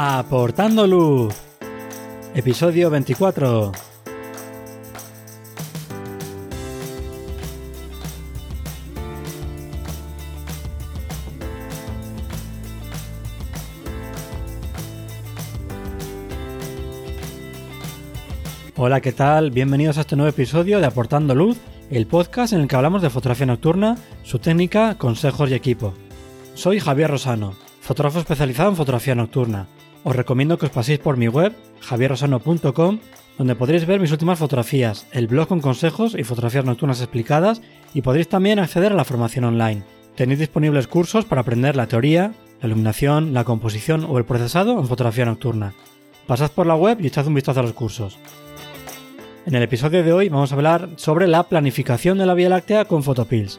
Aportando Luz, episodio 24. Hola, ¿qué tal? Bienvenidos a este nuevo episodio de Aportando Luz, el podcast en el que hablamos de fotografía nocturna, su técnica, consejos y equipo. Soy Javier Rosano, fotógrafo especializado en fotografía nocturna. Os recomiendo que os paséis por mi web, javierrosano.com, donde podréis ver mis últimas fotografías, el blog con consejos y fotografías nocturnas explicadas, y podréis también acceder a la formación online. Tenéis disponibles cursos para aprender la teoría, la iluminación, la composición o el procesado en fotografía nocturna. Pasad por la web y echad un vistazo a los cursos. En el episodio de hoy vamos a hablar sobre la planificación de la Vía Láctea con Photopills.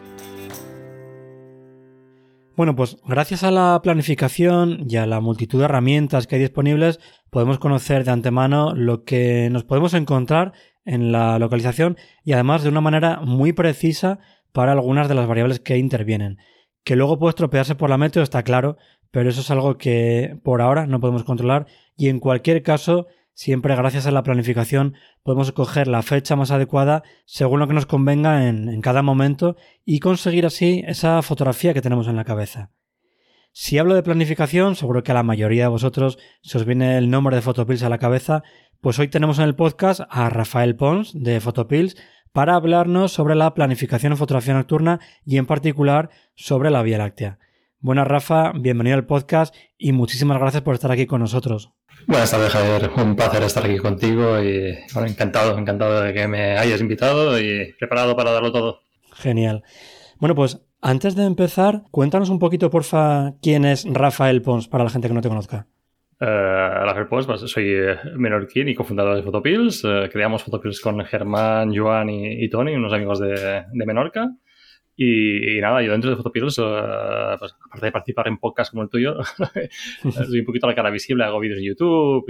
Bueno, pues gracias a la planificación y a la multitud de herramientas que hay disponibles, podemos conocer de antemano lo que nos podemos encontrar en la localización y además de una manera muy precisa para algunas de las variables que intervienen. Que luego puede estropearse por la meteo está claro, pero eso es algo que por ahora no podemos controlar y en cualquier caso, siempre gracias a la planificación podemos escoger la fecha más adecuada según lo que nos convenga en cada momento y conseguir así esa fotografía que tenemos en la cabeza. Si hablo de planificación, seguro que a la mayoría de vosotros se os viene el nombre de Photopills a la cabeza, pues hoy tenemos en el podcast a Rafael Pons de Photopills para hablarnos sobre la planificación en fotografía nocturna y en particular sobre la Vía Láctea. Buenas, Rafa, bienvenido al podcast y muchísimas gracias por estar aquí con nosotros. Buenas tardes, Javier. Un placer estar aquí contigo y bueno, encantado de que me hayas invitado y preparado para darlo todo. Genial. Bueno, pues antes de empezar, cuéntanos un poquito, porfa, quién es Rafael Pons para la gente que no te conozca. Rafael Pons, pues, soy menorquín y cofundador de Photopills. Creamos Photopills con Germán, Joan y Toni, unos amigos de Menorca. Y nada, yo dentro de Photopills, pues, aparte de participar en podcasts como el tuyo, soy un poquito la cara visible, hago vídeos de YouTube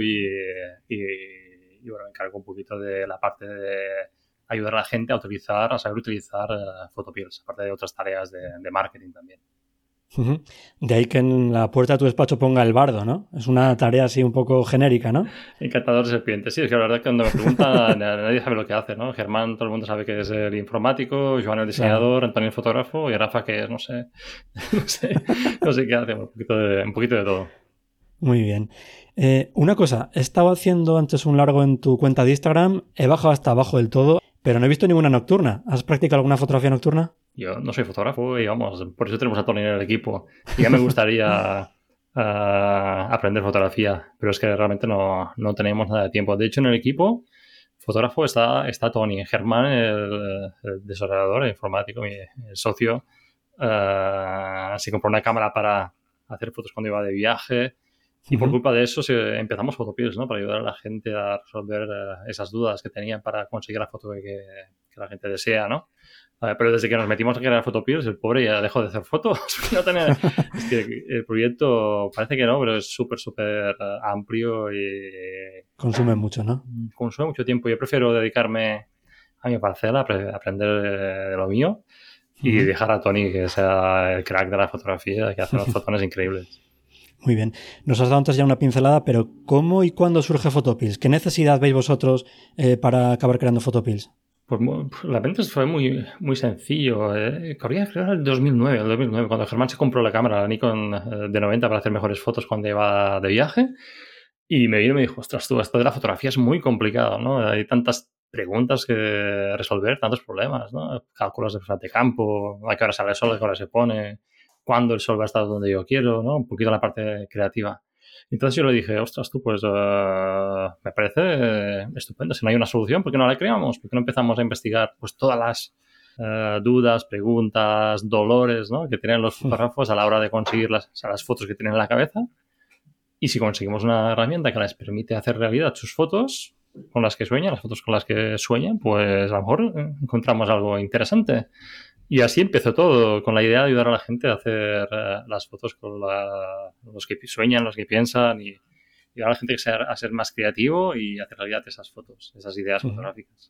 y bueno, me encargo un poquito de la parte de ayudar a la gente a saber utilizar Photopills, aparte de otras tareas de marketing también. De ahí que en la puerta de tu despacho ponga el bardo, ¿no? Es una tarea así un poco genérica, ¿no? Encantador de serpientes. Sí, es que la verdad es que cuando me preguntan nadie sabe lo que hace, ¿no? Germán, todo el mundo sabe que es el informático, Joan el diseñador, claro. Antonio el fotógrafo y Rafa que es, no sé qué hace, un poquito de todo. Muy bien. Una cosa, he estado haciendo antes un largo en tu cuenta de Instagram, he bajado hasta abajo del todo, pero no he visto ninguna nocturna. ¿Has practicado alguna fotografía nocturna? Yo no soy fotógrafo y vamos, por eso tenemos a Toni en el equipo. Y ya me gustaría aprender fotografía, pero es que realmente no tenemos nada de tiempo. De hecho, en el equipo, fotógrafo está Toni, Germán, el desarrollador, el informático, el socio, se compró una cámara para hacer fotos cuando iba de viaje. Y por culpa de eso empezamos Photopills, ¿no? Para ayudar a la gente a resolver esas dudas que tenían para conseguir la foto que la gente desea, ¿no? Pero desde que nos metimos a crear Photopills, el pobre ya dejó de hacer fotos. Es que el proyecto parece que no, pero es súper amplio y... Consume mucho, ¿no? Consume mucho tiempo. Yo prefiero dedicarme a mi parcela, a aprender de lo mío y dejar a Toni que sea el crack de la fotografía, que hace unos fotones increíbles. Muy bien. Nos has dado antes ya una pincelada, pero ¿cómo y cuándo surge Photopills? ¿Qué necesidad veis vosotros para acabar creando Photopills? Pues la venta fue muy sencillo. Corría, creo, el 2009, cuando Germán se compró la cámara, la Nikon D90 para hacer mejores fotos cuando iba de viaje. Y me vino y me dijo, ostras, tú, esto de la fotografía es muy complicado, ¿no? Hay tantas preguntas que resolver, tantos problemas, ¿no? Cálculos de campo, a qué hora sale el sol, a qué hora se pone, cuándo el sol va a estar donde yo quiero, ¿no? Un poquito la parte creativa. Entonces yo le dije, ostras, tú, pues me parece estupendo. Si no hay una solución, ¿por qué no la creamos? ¿Por qué no empezamos a investigar pues todas las dudas, preguntas, dolores, ¿no? que tienen los fotógrafos a la hora de conseguir las fotos que tienen en la cabeza? Y si conseguimos una herramienta que les permite hacer realidad sus fotos con las que sueñan, las fotos con las que sueñan, pues a lo mejor encontramos algo interesante. Y así empezó todo, con la idea de ayudar a la gente a hacer las fotos con los que sueñan, los que piensan y ayudar a la gente a ser más creativo y hacer realidad esas fotos, esas ideas fotográficas.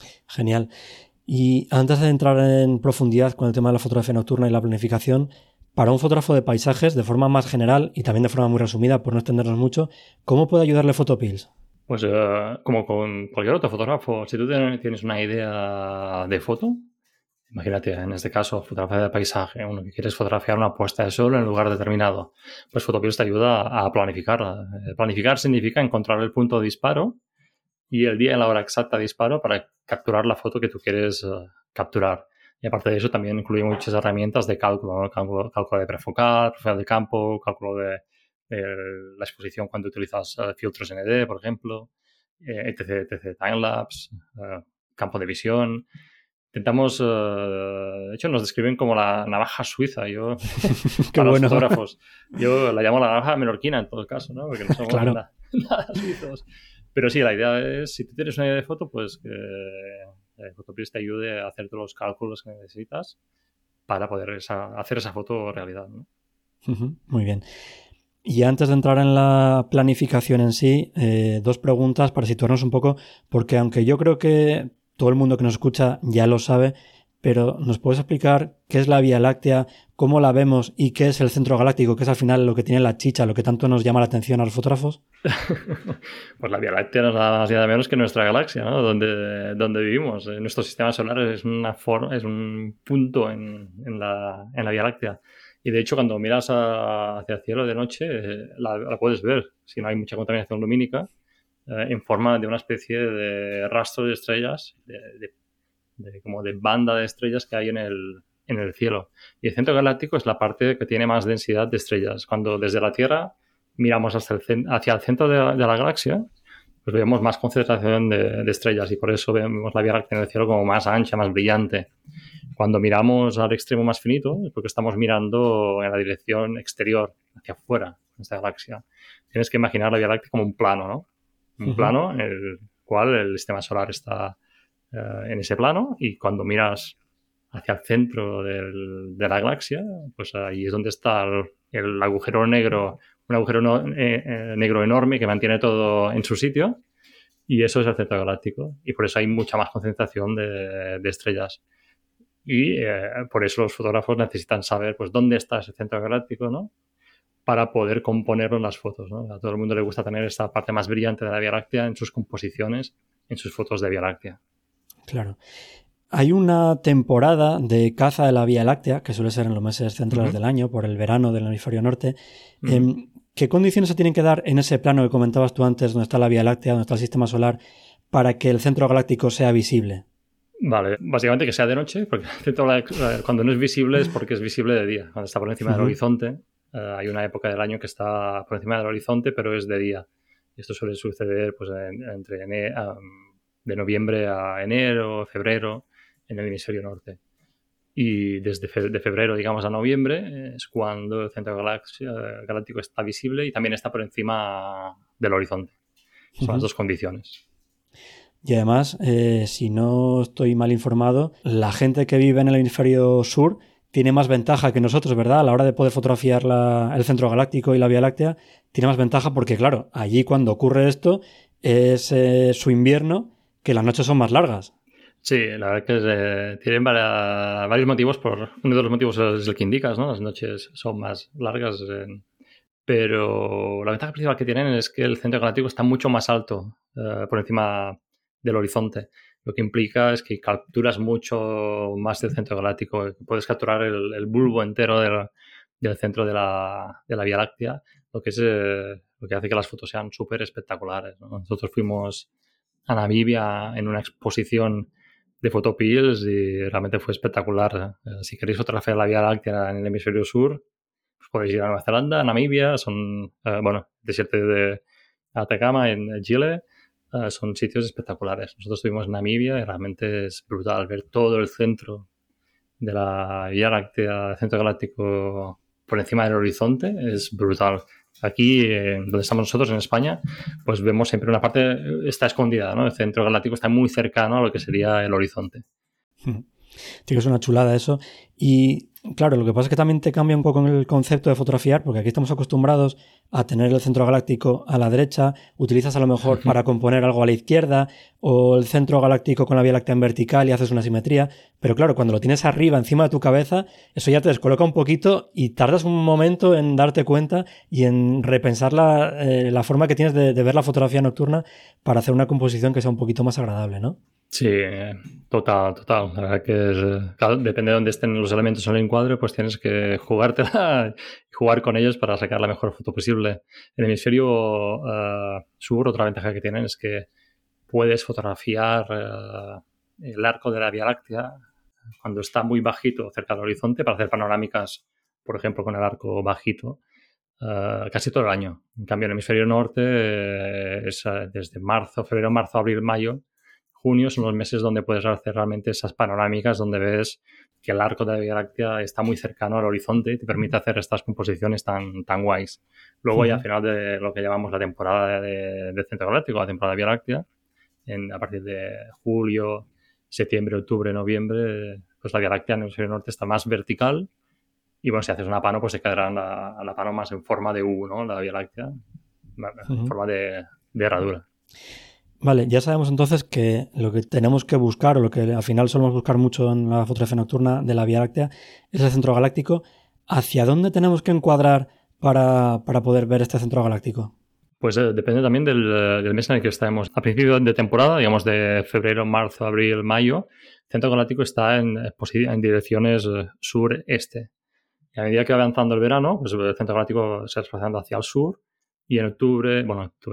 Genial. Y antes de entrar en profundidad con el tema de la fotografía nocturna y la planificación, para un fotógrafo de paisajes, de forma más general y también de forma muy resumida, por no extendernos mucho, ¿cómo puede ayudarle Photopills? Pues como con cualquier otro fotógrafo, si tú tienes una idea de foto, imagínate, en este caso, fotografía de paisaje, uno que quieres fotografiar una puesta de sol en un lugar determinado, pues Photopills te ayuda a planificarla. Planificar significa encontrar el punto de disparo y el día y la hora exacta de disparo para capturar la foto que tú quieres capturar. Y aparte de eso, también incluye muchas herramientas de cálculo, ¿no? Cálculo de prefocal, profile de campo, cálculo de la exposición cuando utilizas filtros ND, por ejemplo, etc, timelapse, campo de visión. Intentamos, de hecho, nos describen como la navaja suiza, yo, para bueno. los fotógrafos. Yo la llamo la navaja menorquina en todo caso, ¿no? Porque no somos claro. nada suizos. Pero sí, la idea es, si tú tienes una idea de foto, pues que Photopills te ayude a hacer todos los cálculos que necesitas para poder hacer esa foto realidad, ¿no? Muy bien. Y antes de entrar en la planificación en sí, 2 preguntas para situarnos un poco, porque aunque yo creo que todo el mundo que nos escucha ya lo sabe, pero ¿nos puedes explicar qué es la Vía Láctea, cómo la vemos y qué es el centro galáctico, que es al final lo que tiene la chicha, lo que tanto nos llama la atención a los fotógrafos? Pues la Vía Láctea no es nada más y nada menos que nuestra galaxia, ¿no? Donde vivimos. Nuestro sistema solar es es un punto en la Vía Láctea. Y de hecho, cuando miras hacia el cielo de noche, la puedes ver, si no hay mucha contaminación lumínica, en forma de una especie de rastro de estrellas, como de banda de estrellas que hay en el cielo. Y el centro galáctico es la parte que tiene más densidad de estrellas. Cuando desde la Tierra miramos hacia el centro de la galaxia, pues vemos más concentración de estrellas y por eso vemos la Vía Láctea en el cielo como más ancha, más brillante. Cuando miramos al extremo más finito es porque estamos mirando en la dirección exterior, hacia afuera de esta galaxia. Tienes que imaginar la Vía Láctea como un plano, ¿no? Un plano en el cual el sistema solar está en ese plano y cuando miras hacia el centro de la galaxia, pues ahí es donde está el agujero negro, un agujero negro enorme que mantiene todo en su sitio y eso es el centro galáctico y por eso hay mucha más concentración de estrellas. Y por eso los fotógrafos necesitan saber pues dónde está ese centro galáctico, ¿no? Para poder componerlo en las fotos, ¿no? A todo el mundo le gusta tener esta parte más brillante de la Vía Láctea en sus composiciones, en sus fotos de Vía Láctea. Claro. Hay una temporada de caza de la Vía Láctea, que suele ser en los meses centrales del año, por el verano del hemisferio norte. ¿Qué condiciones se tienen que dar en ese plano que comentabas tú antes, donde está la Vía Láctea, donde está el sistema solar, para que el centro galáctico sea visible? Vale, básicamente que sea de noche, porque cuando no es visible es porque es visible de día. Cuando está por encima del horizonte, hay una época del año que está por encima del horizonte, pero es de día. Y esto suele suceder pues, de noviembre a enero, febrero, en el hemisferio norte. Y desde de febrero, digamos, a noviembre es cuando el centro galáctico está visible y también está por encima del horizonte. Son las dos condiciones. Y además, si no estoy mal informado, la gente que vive en el hemisferio sur tiene más ventaja que nosotros, ¿verdad? A la hora de poder fotografiar el centro galáctico y la Vía Láctea, tiene más ventaja porque, claro, allí cuando ocurre esto es su invierno, que las noches son más largas. Sí, la verdad que tienen varios motivos. Uno de los motivos es el que indicas, ¿no? Las noches son más largas. Pero la ventaja principal que tienen es que el centro galáctico está mucho más alto por encima del horizonte. Lo que implica es que capturas mucho más del centro galáctico. Puedes capturar el bulbo entero del centro de la Vía Láctea, lo que hace que las fotos sean súper espectaculares, ¿no? Nosotros fuimos a Namibia en una exposición de Photopills y realmente fue espectacular. Si queréis fotografiar la Vía Láctea en el hemisferio sur, pues podéis ir a Nueva Zelanda, a Namibia, desierto de Atacama en Chile, son sitios espectaculares. Nosotros estuvimos en Namibia y realmente es brutal ver todo el centro de la Vía Láctea, el centro galáctico por encima del horizonte, es brutal. Aquí, donde estamos nosotros, en España, pues vemos siempre una parte está escondida, ¿no? El centro galáctico está muy cercano a lo que sería el horizonte. Sí que es una chulada eso. Y claro, lo que pasa es que también te cambia un poco el concepto de fotografiar, porque aquí estamos acostumbrados a tener el centro galáctico a la derecha, utilizas a lo mejor para componer algo a la izquierda, o el centro galáctico con la Vía Láctea en vertical y haces una simetría, pero claro, cuando lo tienes arriba, encima de tu cabeza, eso ya te descoloca un poquito y tardas un momento en darte cuenta y en repensar la forma que tienes de ver la fotografía nocturna para hacer una composición que sea un poquito más agradable, ¿no? Sí, total. La verdad que claro, depende de dónde estén los elementos en el encuadre, pues tienes que jugártela y jugar con ellos para sacar la mejor foto posible. En el hemisferio sur, otra ventaja que tienen es que puedes fotografiar el arco de la Vía Láctea cuando está muy bajito cerca del horizonte para hacer panorámicas, por ejemplo, con el arco bajito, casi todo el año. En cambio, en el hemisferio norte es desde febrero, marzo, abril, mayo, junio son los meses donde puedes hacer realmente esas panorámicas donde ves que el arco de la Vía Láctea está muy cercano al horizonte y te permite hacer estas composiciones tan guays. Luego ya al final de lo que llamamos la temporada de Centro Galáctico, la temporada de Vía Láctea, a partir de julio, septiembre, octubre, noviembre, pues la Vía Láctea en el hemisferio norte está más vertical y bueno, si haces una pano pues se quedará la pano más en forma de U, ¿no? La Vía Láctea, en forma de herradura. Vale, ya sabemos entonces que lo que tenemos que buscar, o lo que al final solemos buscar mucho en la fotografía nocturna de la Vía Láctea, es el centro galáctico. ¿Hacia dónde tenemos que encuadrar para poder ver este centro galáctico? Pues depende también del mes en el que estemos. A principio de temporada, digamos de febrero, marzo, abril, mayo, el centro galáctico está en direcciones sur-este. Y a medida que va avanzando el verano, pues el centro galáctico se va desplazando hacia el sur y en octubre,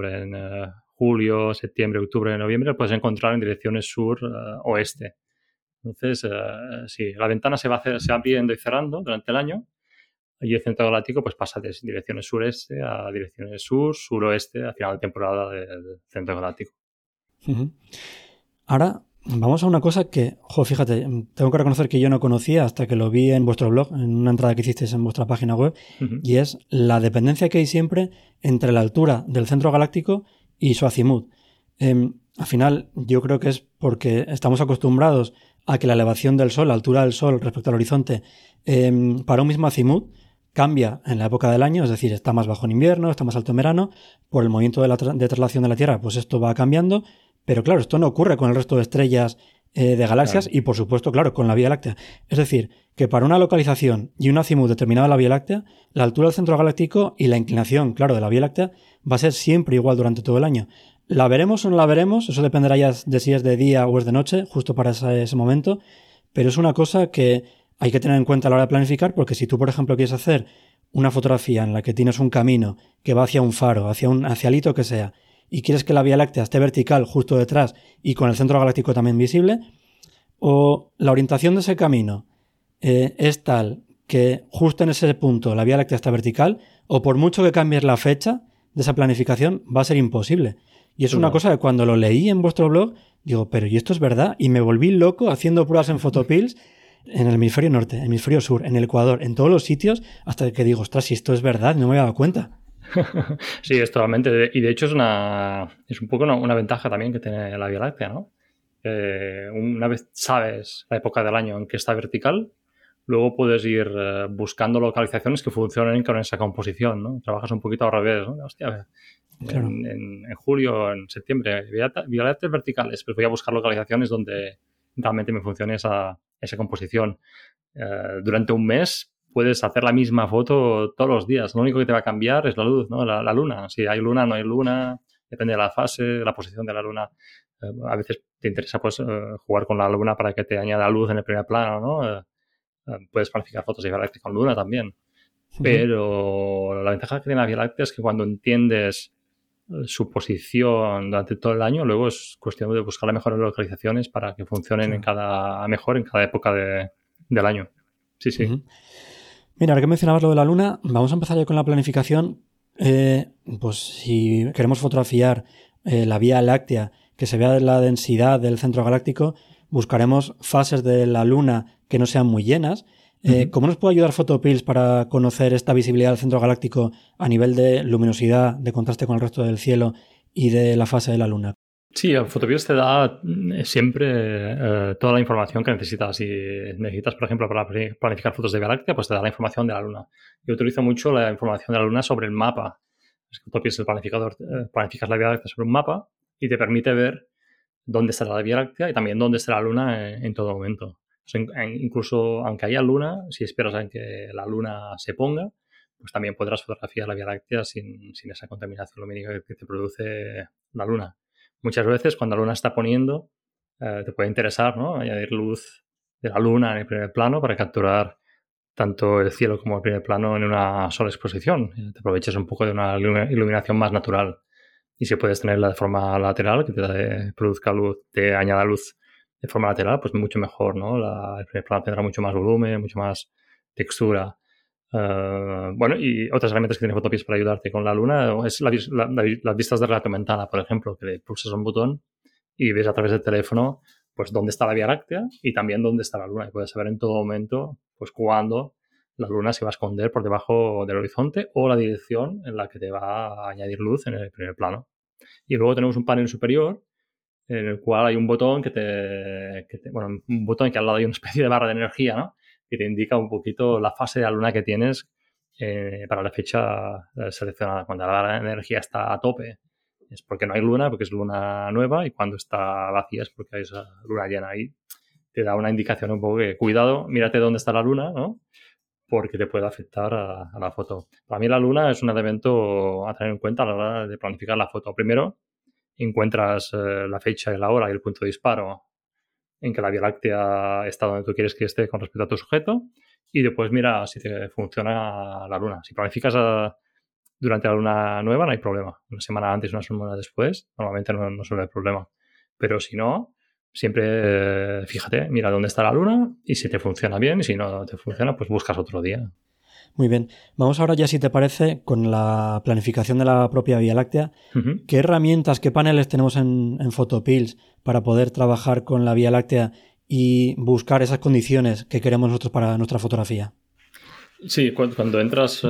en julio, septiembre, octubre, noviembre, puedes encontrar en direcciones sur-oeste. Entonces, sí, la ventana se va abriendo y cerrando durante el año y el centro galáctico pues pasa de direcciones sureste a direcciones suroeste a final de temporada del centro galáctico. Uh-huh. Ahora vamos a una cosa que, fíjate, tengo que reconocer que yo no conocía hasta que lo vi en vuestro blog, en una entrada que hicisteis en vuestra página web, y es la dependencia que hay siempre entre la altura del centro galáctico y su acimut. Al final, yo creo que es porque estamos acostumbrados a que la elevación del Sol, la altura del Sol respecto al horizonte, para un mismo acimut, cambia en la época del año, es decir, está más bajo en invierno, está más alto en verano, por el movimiento de traslación de la Tierra, pues esto va cambiando, pero claro, esto no ocurre con el resto de estrellas de galaxias y por supuesto, claro, con la Vía Láctea. Es decir, que para una localización y un azimut determinado de la Vía Láctea, la altura del centro galáctico y la inclinación, claro, de la Vía Láctea va a ser siempre igual durante todo el año. ¿La veremos o no la veremos? Eso dependerá ya de si es de día o es de noche, justo para ese momento, pero es una cosa que hay que tener en cuenta a la hora de planificar, porque si tú, por ejemplo, quieres hacer una fotografía en la que tienes un camino que va hacia un faro, hacia el hito que sea, y quieres que la Vía Láctea esté vertical justo detrás y con el centro galáctico también visible, o la orientación de ese camino es tal que justo en ese punto la Vía Láctea está vertical, o por mucho que cambies la fecha de esa planificación, va a ser imposible. Y es una cosa que cuando lo leí en vuestro blog, digo, pero ¿y esto es verdad? Y me volví loco haciendo pruebas en Photopills en el hemisferio norte, hemisferio sur, en el Ecuador, en todos los sitios, hasta que digo, ostras, si esto es verdad, no me había dado cuenta. Sí, es totalmente. Y de hecho es un poco una ventaja también que tiene la Vía Láctea, ¿no? Una vez sabes la época del año en que está vertical, luego puedes ir buscando localizaciones que funcionen con esa composición, ¿no? Trabajas un poquito al revés, ¿no? Hostia, claro. En julio, en septiembre, Vía Lácteas verticales, pues voy a buscar localizaciones donde realmente me funcione esa composición. Durante un mes puedes hacer la misma foto todos los días. Lo único que te va a cambiar es la luz, ¿no? La luna. Si hay luna, no hay luna. Depende de la fase, la posición de la luna. A veces te interesa pues jugar con la luna para que te añada luz en el primer plano, ¿no? Puedes planificar fotos de Vía Láctea con luna también. Pero la ventaja que tiene la Vía Láctea es que cuando entiendes su posición durante todo el año, luego es cuestión de buscar las mejores localizaciones para que funcionen mejor en cada época del año. Sí, sí. Uh-huh. Mira, ahora que mencionabas lo de la luna, vamos a empezar ya con la planificación. Pues si queremos fotografiar la Vía Láctea, que se vea la densidad del centro galáctico, buscaremos fases de la luna que no sean muy llenas. ¿Cómo nos puede ayudar Photopills para conocer esta visibilidad del centro galáctico a nivel de luminosidad, de contraste con el resto del cielo y de la fase de la luna? Sí, Photopills te da siempre toda la información que necesitas. Si necesitas, por ejemplo, para planificar fotos de Vía Láctea, pues te da la información de la Luna. Yo utilizo mucho la información de la Luna sobre el mapa. Photopills, el planificador, planificas la Vía Láctea sobre un mapa y te permite ver dónde estará la Vía Láctea y también dónde estará la Luna en todo momento. O sea, incluso aunque haya Luna, si esperas a que la Luna se ponga, pues también podrás fotografiar la Vía Láctea sin esa contaminación lumínica que te produce la Luna. Muchas veces cuando la Luna está poniendo, te puede interesar, ¿no?, añadir luz de la Luna en el primer plano para capturar tanto el cielo como el primer plano en una sola exposición. Te aproveches un poco de una iluminación más natural. Y si puedes tenerla de forma lateral, que te produzca luz, te añada luz de forma lateral, pues mucho mejor, ¿no? El primer plano tendrá mucho más volumen, mucho más textura. Bueno, y otras herramientas que tiene Photopills para ayudarte con la Luna es las vistas de realidad aumentada, por ejemplo, que le pulsas un botón y ves a través del teléfono pues dónde está la Vía Láctea y también dónde está la Luna. Y puedes saber en todo momento pues cuándo la Luna se va a esconder por debajo del horizonte o la dirección en la que te va a añadir luz en el primer plano. Y luego tenemos un panel superior en el cual hay un botón bueno, un botón que al lado hay una especie de barra de energía, ¿no?, que te indica un poquito la fase de la Luna que tienes para la fecha seleccionada. Cuando la barra de energía está a tope es porque no hay Luna, porque es Luna nueva, y cuando está vacía es porque hay esa Luna llena. Ahí te da una indicación un poco que, cuidado, mírate dónde está la Luna, ¿no?, porque te puede afectar a la foto. Para mí la Luna es un elemento a tener en cuenta a la hora de planificar la foto. Primero, encuentras la fecha y la hora y el punto de disparo en que la Vía Láctea está donde tú quieres que esté con respecto a tu sujeto, y después mira si te funciona la Luna. Si planificas durante la Luna nueva no hay problema. Una semana antes, una semana después, normalmente no suele haber problema. Pero si no, siempre fíjate, mira dónde está la Luna y si te funciona bien, y si no te funciona, pues buscas otro día. Muy bien. Vamos ahora ya, si te parece, con la planificación de la propia Vía Láctea. Uh-huh. ¿Qué herramientas, qué paneles tenemos en Photopills para poder trabajar con la Vía Láctea y buscar esas condiciones que queremos nosotros para nuestra fotografía? Sí, cuando entras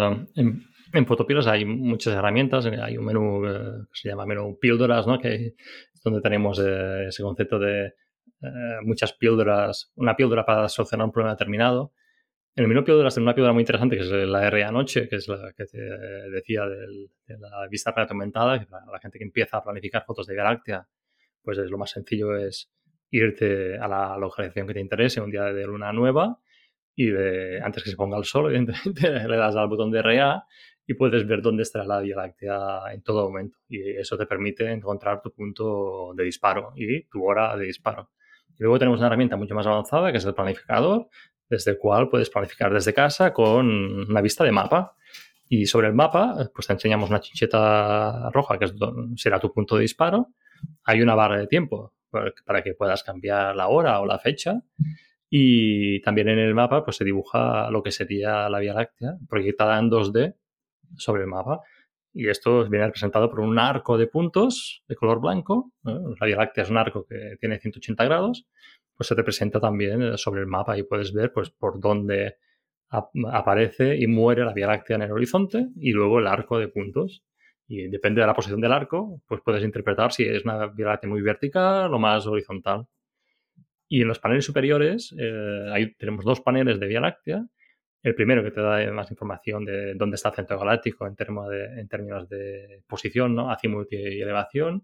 en Photopills hay muchas herramientas. Hay un menú que se llama menú píldoras, ¿no?, que es donde tenemos ese concepto de muchas píldoras, una píldora para solucionar un problema determinado. En el menú píldoras tenemos una píldora muy interesante que es la R anoche, que es la que te decía de la vista realidad aumentada, que para la gente que empieza a planificar fotos de Vía Láctea, pues lo más sencillo es irte a la localización que te interese un día de luna nueva, y antes que se ponga el sol, evidentemente, le das al botón de RA y puedes ver dónde estará la Vía Láctea en todo momento. Y eso te permite encontrar tu punto de disparo y tu hora de disparo. Y luego tenemos una herramienta mucho más avanzada, que es el planificador, desde el cual puedes planificar desde casa con una vista de mapa. Y sobre el mapa, pues te enseñamos una chincheta roja, que será tu punto de disparo. Hay una barra de tiempo para que puedas cambiar la hora o la fecha. Y también en el mapa pues se dibuja lo que sería la Vía Láctea proyectada en 2D sobre el mapa. Y esto viene representado por un arco de puntos de color blanco. La Vía Láctea es un arco que tiene 180 grados. Pues se representa también sobre el mapa y puedes ver pues por dónde aparece y muere la Vía Láctea en el horizonte y luego el arco de puntos. Y depende de la posición del arco, pues puedes interpretar si es una Vía Láctea muy vertical o más horizontal. Y en los paneles superiores ahí tenemos dos paneles de Vía Láctea. El primero que te da más información de dónde está el centro galáctico en términos de posición, ¿no?, azimut y elevación.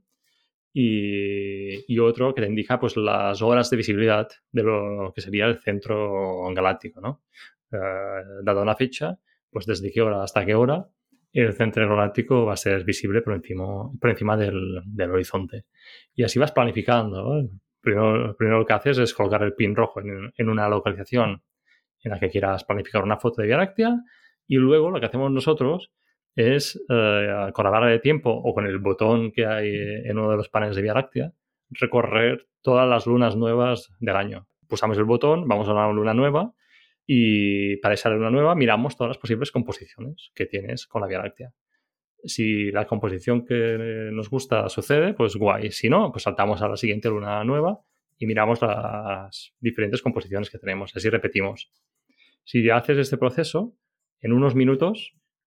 Y otro que te indica pues las horas de visibilidad de lo que sería el centro galáctico, ¿no? Dada una fecha, pues desde qué hora hasta qué hora el centro galáctico va a ser visible por encima del horizonte. Y así vas planificando, ¿no? Primero lo que haces es colocar el pin rojo en una localización en la que quieras planificar una foto de Vía Láctea, y luego lo que hacemos nosotros es, con la barra de tiempo o con el botón que hay en uno de los paneles de Vía Láctea, recorrer todas las lunas nuevas del año. Pulsamos el botón, vamos a una luna nueva, y para esa luna nueva miramos todas las posibles composiciones que tienes con la Vía Láctea. Si la composición que nos gusta sucede, pues guay. Si no, pues saltamos a la siguiente luna nueva y miramos las diferentes composiciones que tenemos. Así repetimos. Si haces este proceso, en unos minutos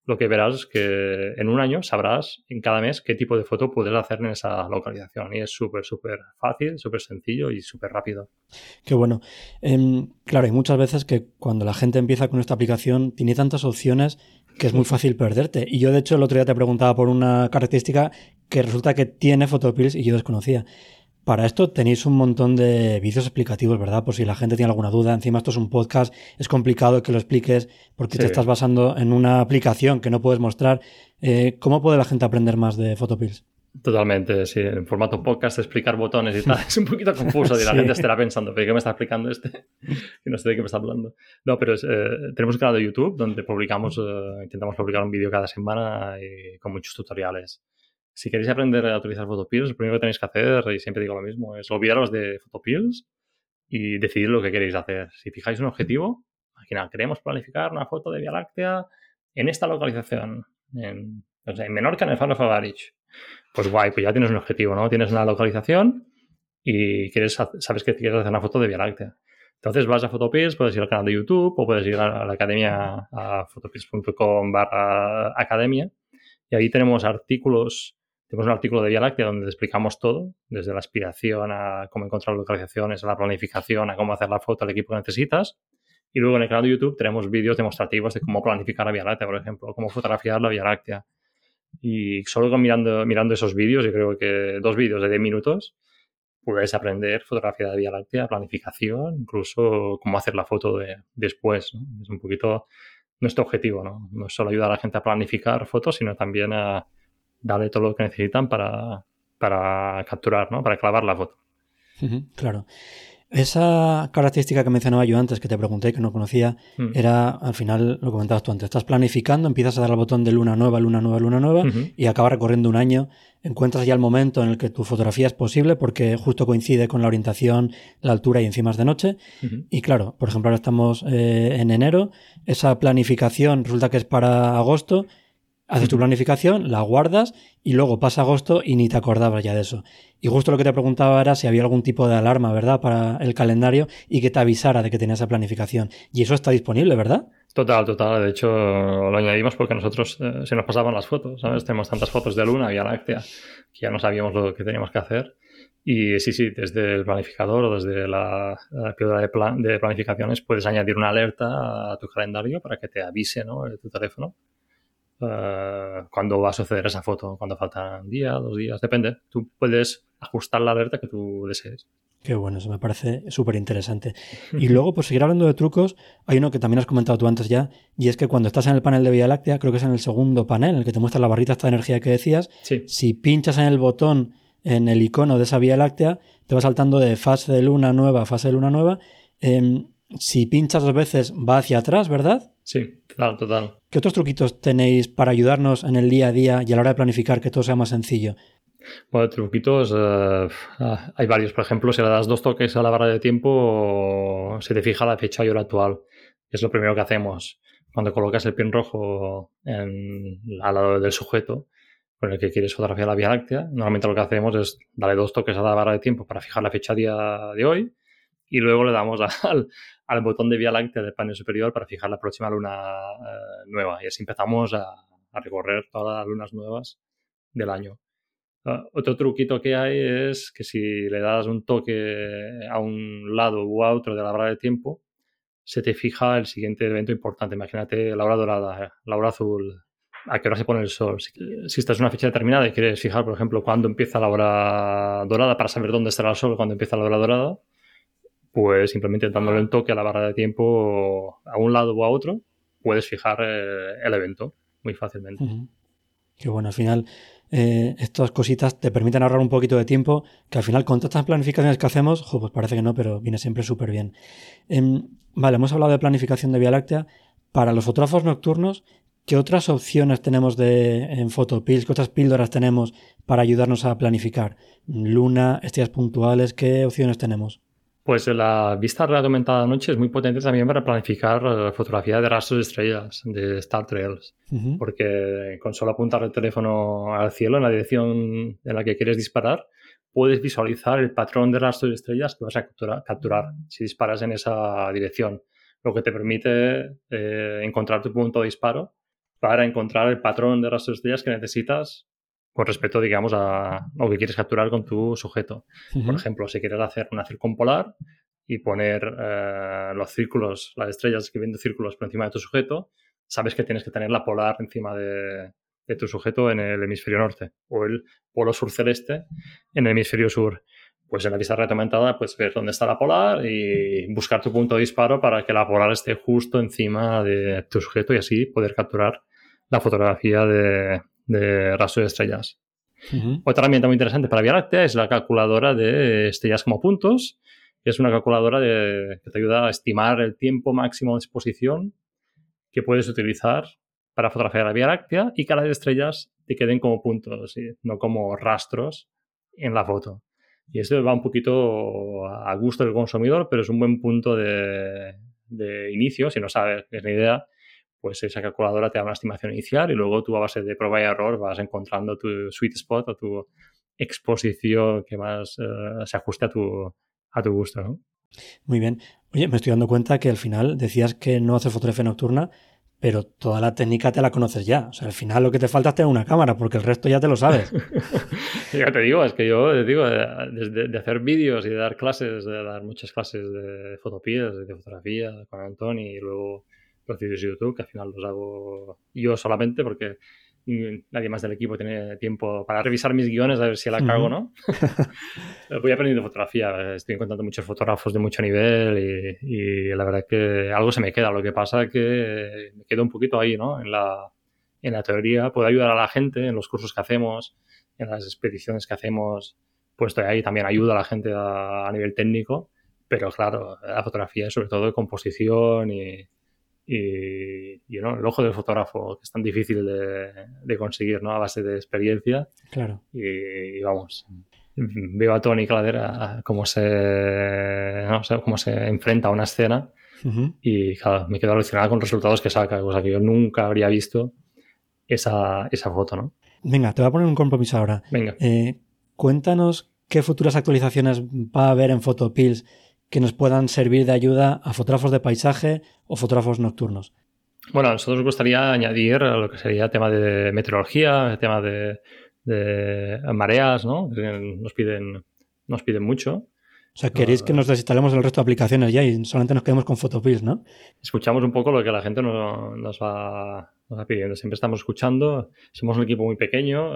lo que verás es que en un año sabrás en cada mes qué tipo de foto puedes hacer en esa localización. Y es súper, súper fácil, súper sencillo y súper rápido. Qué bueno. Claro, hay muchas veces que cuando la gente empieza con esta aplicación tiene tantas opciones que es muy fácil perderte. Y yo, de hecho, el otro día te preguntaba por una característica que resulta que tiene Photopills y yo desconocía. Para esto tenéis un montón de vídeos explicativos, ¿verdad? Por si la gente tiene alguna duda. Encima esto es un podcast, es complicado que lo expliques porque te estás basando en una aplicación que no puedes mostrar. ¿Cómo puede la gente aprender más de Photopills? Totalmente, sí. En formato podcast, explicar botones y tal. Es un poquito confuso y la gente estará pensando, ¿pero qué me está explicando este? Que no sé de qué me está hablando. No, pero tenemos un canal de YouTube donde publicamos, intentamos publicar un vídeo cada semana y con muchos tutoriales. Si queréis aprender a utilizar Photopills, lo primero que tenéis que hacer, y siempre digo lo mismo, es olvidaros de Photopills y decidir lo que queréis hacer. Si fijáis un objetivo, imaginad, queremos planificar una foto de Vía Láctea en esta localización, en Menorca, en el Faro Favarich. Pues guay, pues ya tienes un objetivo, ¿no? Tienes una localización y sabes que quieres hacer una foto de Vía Láctea. Entonces vas a Photopills, puedes ir al canal de YouTube o puedes ir a la academia, a photopills.com/academia, y ahí tenemos artículos. Tenemos un artículo de Vía Láctea donde te explicamos todo, desde la aspiración a cómo encontrar localizaciones, a la planificación, a cómo hacer la foto, al equipo que necesitas. Y luego en el canal de YouTube tenemos vídeos demostrativos de cómo planificar la Vía Láctea, por ejemplo, cómo fotografiar la Vía Láctea. Y solo mirando esos vídeos, yo creo que 2 vídeos de 10 minutos, puedes aprender fotografía de Vía Láctea, planificación, incluso cómo hacer la foto después, ¿no? Es un poquito nuestro objetivo, ¿no? No solo ayudar a la gente a planificar fotos, sino también a darle todo lo que necesitan para capturar, ¿no? Para clavar la foto. Claro. Esa característica que mencionaba yo antes, que te pregunté, que no conocía, era, al final, lo comentabas tú antes, estás planificando, empiezas a dar al botón de luna nueva, y acabas recorriendo un año, encuentras ya el momento en el que tu fotografía es posible porque justo coincide con la orientación, la altura y encima es de noche. Y claro, por ejemplo, ahora estamos en enero, esa planificación resulta que es para agosto. Haces tu planificación, la guardas y luego pasa agosto y ni te acordabas ya de eso. Y justo lo que te preguntaba era si había algún tipo de alarma, ¿verdad?, para el calendario y que te avisara de que tenías esa planificación. Y eso está disponible, ¿verdad? Total. De hecho, lo añadimos porque nosotros se nos pasaban las fotos, ¿sabes? Tenemos tantas fotos de luna, Vía Láctea, que ya no sabíamos lo que teníamos que hacer. Y sí, desde el planificador o desde la piedra de planificaciones puedes añadir una alerta a tu calendario para que te avise, ¿no?, de tu teléfono. Cuando va a suceder esa foto, cuando faltan un día, 2 días, depende. Tú puedes ajustar la alerta que tú desees. Qué bueno, eso me parece súper interesante. Y luego, por seguir hablando de trucos, hay uno que también has comentado tú antes ya, y es que cuando estás en el panel de Vía Láctea, creo que es en el segundo panel, en el que te muestra la barrita esta de energía que decías, sí. Si pinchas en el botón, en el icono de esa Vía Láctea, te va saltando de fase de luna nueva a fase de luna nueva. Si pinchas 2 veces, va hacia atrás, ¿verdad? Sí, total. ¿Qué otros truquitos tenéis para ayudarnos en el día a día y a la hora de planificar que todo sea más sencillo? Bueno, truquitos, hay varios. Por ejemplo, si le das 2 toques a la barra de tiempo, se te fija la fecha y hora actual. Es lo primero que hacemos. Cuando colocas el pin rojo al lado del sujeto con el que quieres fotografiar la Vía Láctea, normalmente lo que hacemos es darle 2 toques a la barra de tiempo para fijar la fecha día de hoy y luego le damos al botón de Vía Láctea del panel superior para fijar la próxima luna nueva. Y así empezamos a recorrer todas las lunas nuevas del año. Otro truquito que hay es que si le das un toque a un lado u a otro de la barra de tiempo, se te fija el siguiente evento importante. Imagínate la hora dorada, la hora azul, a qué hora se pone el sol. Si estás en una fecha determinada y quieres fijar, por ejemplo, cuándo empieza la hora dorada para saber dónde estará el sol cuando empieza la hora dorada, pues simplemente dándole un toque a la barra de tiempo a un lado o a otro, puedes fijar el evento muy fácilmente. Qué bueno, al final estas cositas te permiten ahorrar un poquito de tiempo, que al final con todas estas planificaciones que hacemos, pues parece que no, pero viene siempre súper bien. Vale, hemos hablado de planificación de Vía Láctea. Para los fotógrafos nocturnos, ¿qué otras opciones tenemos en Photopills? ¿Qué otras píldoras tenemos para ayudarnos a planificar? Luna, estrellas puntuales, ¿qué opciones tenemos? Pues la vista realidad aumentada de noche es muy potente también para planificar fotografía de rastros de estrellas, de star trails, porque con solo apuntar el teléfono al cielo en la dirección en la que quieres disparar, puedes visualizar el patrón de rastros de estrellas que vas a capturar si disparas en esa dirección, lo que te permite encontrar tu punto de disparo para encontrar el patrón de rastro de estrellas que necesitas con respecto, digamos, a lo que quieres capturar con tu sujeto. Por ejemplo, si quieres hacer una circumpolar y poner los círculos, las estrellas escribiendo círculos por encima de tu sujeto, sabes que tienes que tener la polar encima de tu sujeto en el hemisferio norte o el polo sur celeste en el hemisferio sur. Pues en la vista retroaumentada puedes ver dónde está la polar y buscar tu punto de disparo para que la polar esté justo encima de tu sujeto y así poder capturar la fotografía de rastro de estrellas. Otra herramienta muy interesante para Vía Láctea es la calculadora de estrellas como puntos, que es una calculadora que te ayuda a estimar el tiempo máximo de exposición que puedes utilizar para fotografiar la Vía Láctea y que las estrellas te queden como puntos, ¿sí? No como rastros en la foto. Y esto va un poquito a gusto del consumidor, pero es un buen punto de inicio. Si no sabes qué es la idea, pues esa calculadora te da una estimación inicial y luego tú a base de prueba y error vas encontrando tu sweet spot o tu exposición que más se ajuste a tu gusto, ¿no? Muy bien. Oye, me estoy dando cuenta que al final decías que no haces fotografía nocturna, pero toda la técnica te la conoces ya. O sea, al final lo que te falta es tener una cámara, porque el resto ya te lo sabes. Ya te digo, es que yo te digo, de hacer vídeos y de dar clases, de dar muchas clases de fotopies, de fotografía con Antoni y luego los vídeos de YouTube, que al final los hago yo solamente porque nadie más del equipo tiene tiempo para revisar mis guiones a ver si la cago o no. Voy aprendiendo fotografía, estoy encontrando muchos fotógrafos de mucho nivel y la verdad que algo se me queda. Lo que pasa es que me quedo un poquito ahí, ¿no? En la teoría, puedo ayudar a la gente en los cursos que hacemos, en las expediciones que hacemos, pues estoy ahí, también ayuda a la gente a nivel técnico, pero claro, la fotografía es sobre todo de composición y ¿no? El ojo del fotógrafo, que es tan difícil de conseguir, ¿no? A base de experiencia. Claro. Y vamos, veo a Tony Cladera cómo se enfrenta a una escena y claro, me quedo alucinado con los resultados que saca, cosa que yo nunca habría visto esa foto, ¿no? Venga, te voy a poner un compromiso ahora. Venga. Cuéntanos qué futuras actualizaciones va a haber en Photopills que nos puedan servir de ayuda a fotógrafos de paisaje o fotógrafos nocturnos. Bueno, a nosotros nos gustaría añadir lo que sería tema de meteorología, tema de mareas, ¿no? Nos piden mucho. O sea, queréis que nos desinstalemos el resto de aplicaciones ya y solamente nos quedemos con Photopills, ¿no? Escuchamos un poco lo que la gente nos va pidiendo. Siempre estamos escuchando. Somos un equipo muy pequeño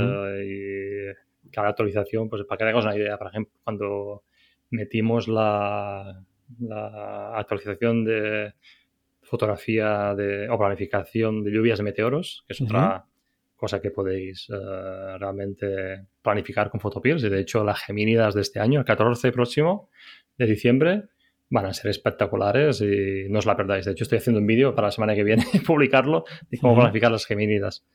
y cada actualización, pues para que hagas una idea, por ejemplo, cuando metimos la actualización de fotografía o planificación de lluvias de meteoros, que es otra cosa que podéis realmente planificar con Photopills. Y de hecho, las Gemínidas de este año, el 14 próximo de diciembre, van a ser espectaculares y no os la perdáis. De hecho, estoy haciendo un vídeo para la semana que viene publicarlo de cómo planificar las Gemínidas.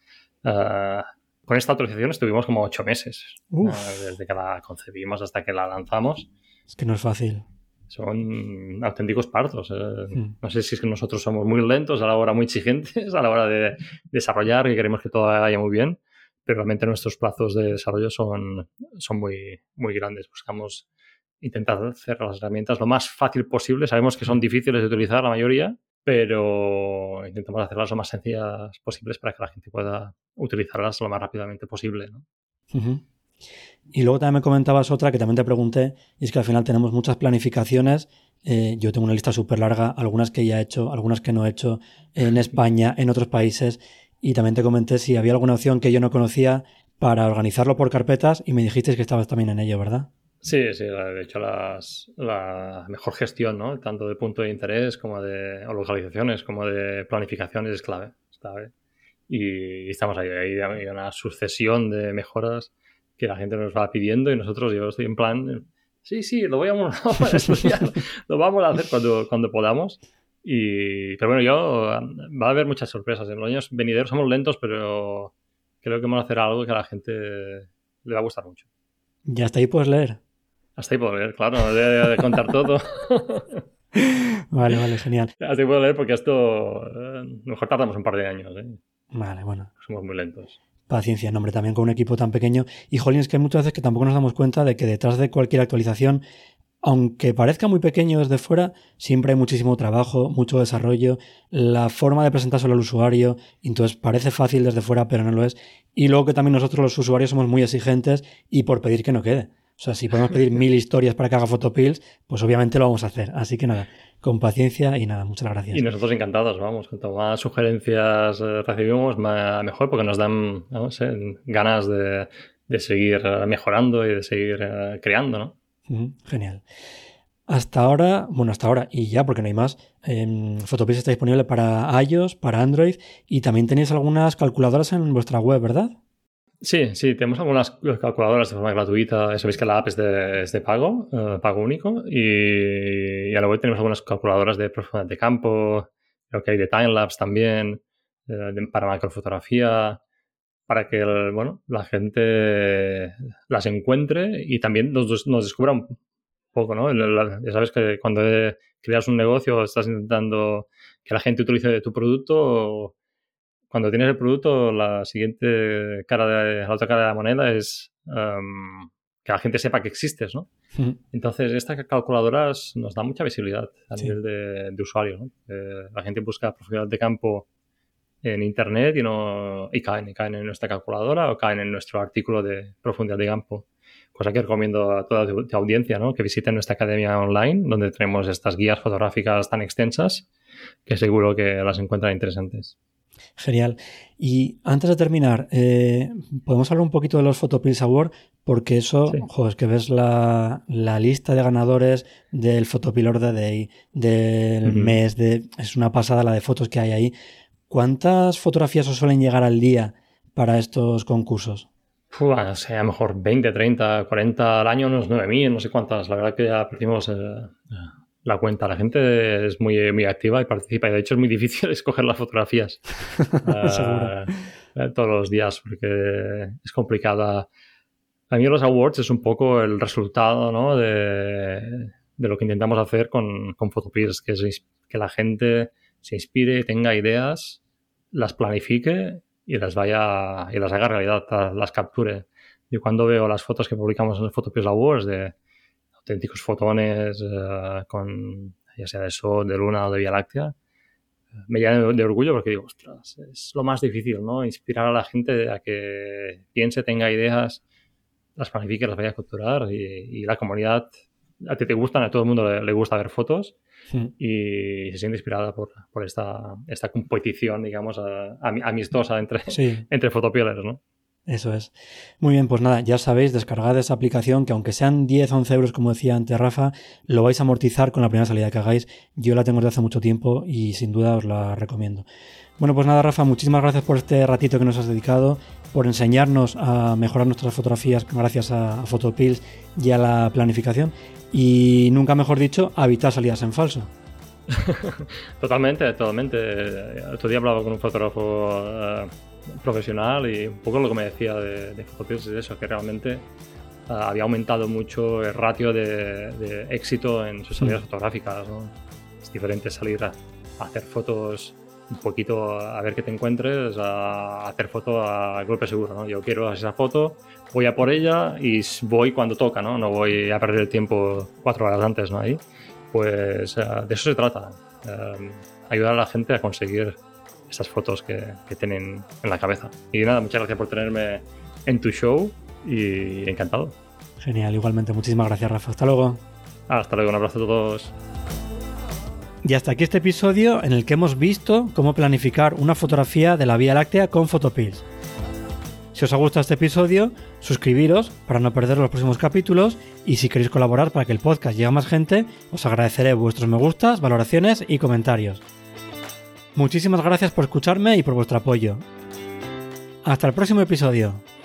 Con esta actualización estuvimos como 8 meses. Desde que la concebimos hasta que la lanzamos. Es que no es fácil. Son auténticos partos. No sé si es que nosotros somos muy lentos, a la hora muy exigentes, a la hora de desarrollar y queremos que todo vaya muy bien, pero realmente nuestros plazos de desarrollo son muy, muy grandes. Buscamos intentar hacer las herramientas lo más fácil posible. Sabemos que son difíciles de utilizar la mayoría, pero intentamos hacerlas lo más sencillas posibles para que la gente pueda utilizarlas lo más rápidamente posible, ¿no? Y luego también me comentabas otra que también te pregunté, y es que al final tenemos muchas planificaciones. Yo tengo una lista súper larga, algunas que ya he hecho, algunas que no he hecho en España, en otros países, y también te comenté si había alguna opción que yo no conocía para organizarlo por carpetas y me dijiste que estabas también en ello, ¿verdad? Sí, de hecho la mejor gestión, ¿no? Tanto de punto de interés como de localizaciones, como de planificaciones es clave. Y estamos ahí, hay una sucesión de mejoras que la gente nos va pidiendo y yo estoy en plan, sí, lo vamos a estudiar, lo vamos a hacer cuando podamos. Pero bueno, va a haber muchas sorpresas. En los años venideros somos lentos, pero creo que vamos a hacer algo que a la gente le va a gustar mucho. ¿Y hasta ahí puedes leer? Hasta ahí puedo leer, claro, de contar todo. Vale, genial. Hasta ahí puedo leer porque esto mejor tardamos un par de años. Vale, bueno. Somos muy lentos. Paciencia, hombre, también con un equipo tan pequeño. Y jolín, es que hay muchas veces que tampoco nos damos cuenta de que detrás de cualquier actualización aunque parezca muy pequeño desde fuera, siempre hay muchísimo trabajo, mucho desarrollo, la forma de presentárselo al usuario, entonces parece fácil desde fuera, pero no lo es. Y luego que también nosotros los usuarios somos muy exigentes y por pedir que no quede. O sea, si podemos pedir 1000 historias para que haga Photopills, pues obviamente lo vamos a hacer. Así que nada, con paciencia y nada, muchas gracias. Y nosotros encantados, vamos. Cuanto más sugerencias recibimos, mejor, porque nos dan, no sé, ganas de seguir mejorando y de seguir creando, ¿no? Genial. Hasta ahora, y ya porque no hay más, Photopills está disponible para iOS, para Android, y también tenéis algunas calculadoras en vuestra web, ¿verdad? Sí, tenemos algunas calculadoras de forma gratuita. Sabéis que la app es de pago, pago único, y a la web tenemos algunas calculadoras de profundidad de campo, creo que hay de timelapse también, para macrofotografía, para que la gente las encuentre y también nos descubra un poco, ¿no? Ya sabes que cuando creas un negocio estás intentando que la gente utilice tu producto. Cuando tienes el producto, la siguiente la otra cara de la moneda es que la gente sepa que existes, ¿no? Entonces, estas calculadoras nos dan mucha visibilidad a nivel de usuario, ¿no? La gente busca profundidad de campo en Internet y caen en nuestra calculadora o caen en nuestro artículo de profundidad de campo. Cosa que recomiendo a toda tu audiencia, ¿no? Que visiten nuestra academia online, donde tenemos estas guías fotográficas tan extensas que seguro que las encuentran interesantes. Genial. Y antes de terminar, podemos hablar un poquito de los Photopills Award, porque eso, es que ves la lista de ganadores del Photopill of the Day, del mes, es una pasada la de fotos que hay ahí. ¿Cuántas fotografías os suelen llegar al día para estos concursos? No sé, a lo mejor 20, 30, 40 al año, unos 9.000, no sé cuántas. La verdad que ya perdimos la cuenta. La gente es muy, muy activa y participa. Y de hecho es muy difícil escoger las fotografías todos los días porque es complicada. A mí los awards es un poco el resultado, ¿no? de lo que intentamos hacer con Photopills, que es que la gente se inspire, tenga ideas, las planifique y las haga realidad, las capture. Yo cuando veo las fotos que publicamos en los Photopills Awards de auténticos fotones ya sea de Sol, de Luna o de Vía Láctea, me llena de orgullo porque digo, ostras, es lo más difícil, ¿no? Inspirar a la gente a que piense, tenga ideas, las planifique, las vaya a capturar y la comunidad, a ti te gustan, a todo el mundo le gusta ver fotos y se siente inspirada por esta competición, digamos, amistosa entre photopillers, ¿no? Eso es. Muy bien, pues nada, ya sabéis, descargad esa aplicación que aunque sean 10 o 11 euros, como decía antes Rafa, lo vais a amortizar con la primera salida que hagáis. Yo la tengo desde hace mucho tiempo y sin duda os la recomiendo. Bueno, pues nada, Rafa, muchísimas gracias por este ratito que nos has dedicado, por enseñarnos a mejorar nuestras fotografías gracias a Photopills y a la planificación. Y nunca mejor dicho, a evitar salidas en falso. Totalmente. Otro día hablaba con un fotógrafo profesional y un poco lo que me decía de Photopills es eso, que realmente había aumentado mucho el ratio de éxito en sus salidas fotográficas, ¿no? Es diferente salir a hacer fotos un poquito a ver qué te encuentres, a hacer foto a golpe seguro, ¿no? Yo quiero esa foto, voy a por ella y voy cuando toca, ¿no? No voy a perder el tiempo 4 horas antes, ¿no? Ahí, pues de eso se trata, ayudar a la gente a conseguir esas fotos que tienen en la cabeza. Y nada, muchas gracias por tenerme en tu show y encantado. Genial, igualmente. Muchísimas gracias, Rafa. Hasta luego. Hasta luego, un abrazo a todos. Y hasta aquí este episodio en el que hemos visto cómo planificar una fotografía de la Vía Láctea con Photopills. Si os ha gustado este episodio, suscribiros para no perder los próximos capítulos y si queréis colaborar para que el podcast llegue a más gente, os agradeceré vuestros me gustas, valoraciones y comentarios. Muchísimas gracias por escucharme y por vuestro apoyo. Hasta el próximo episodio.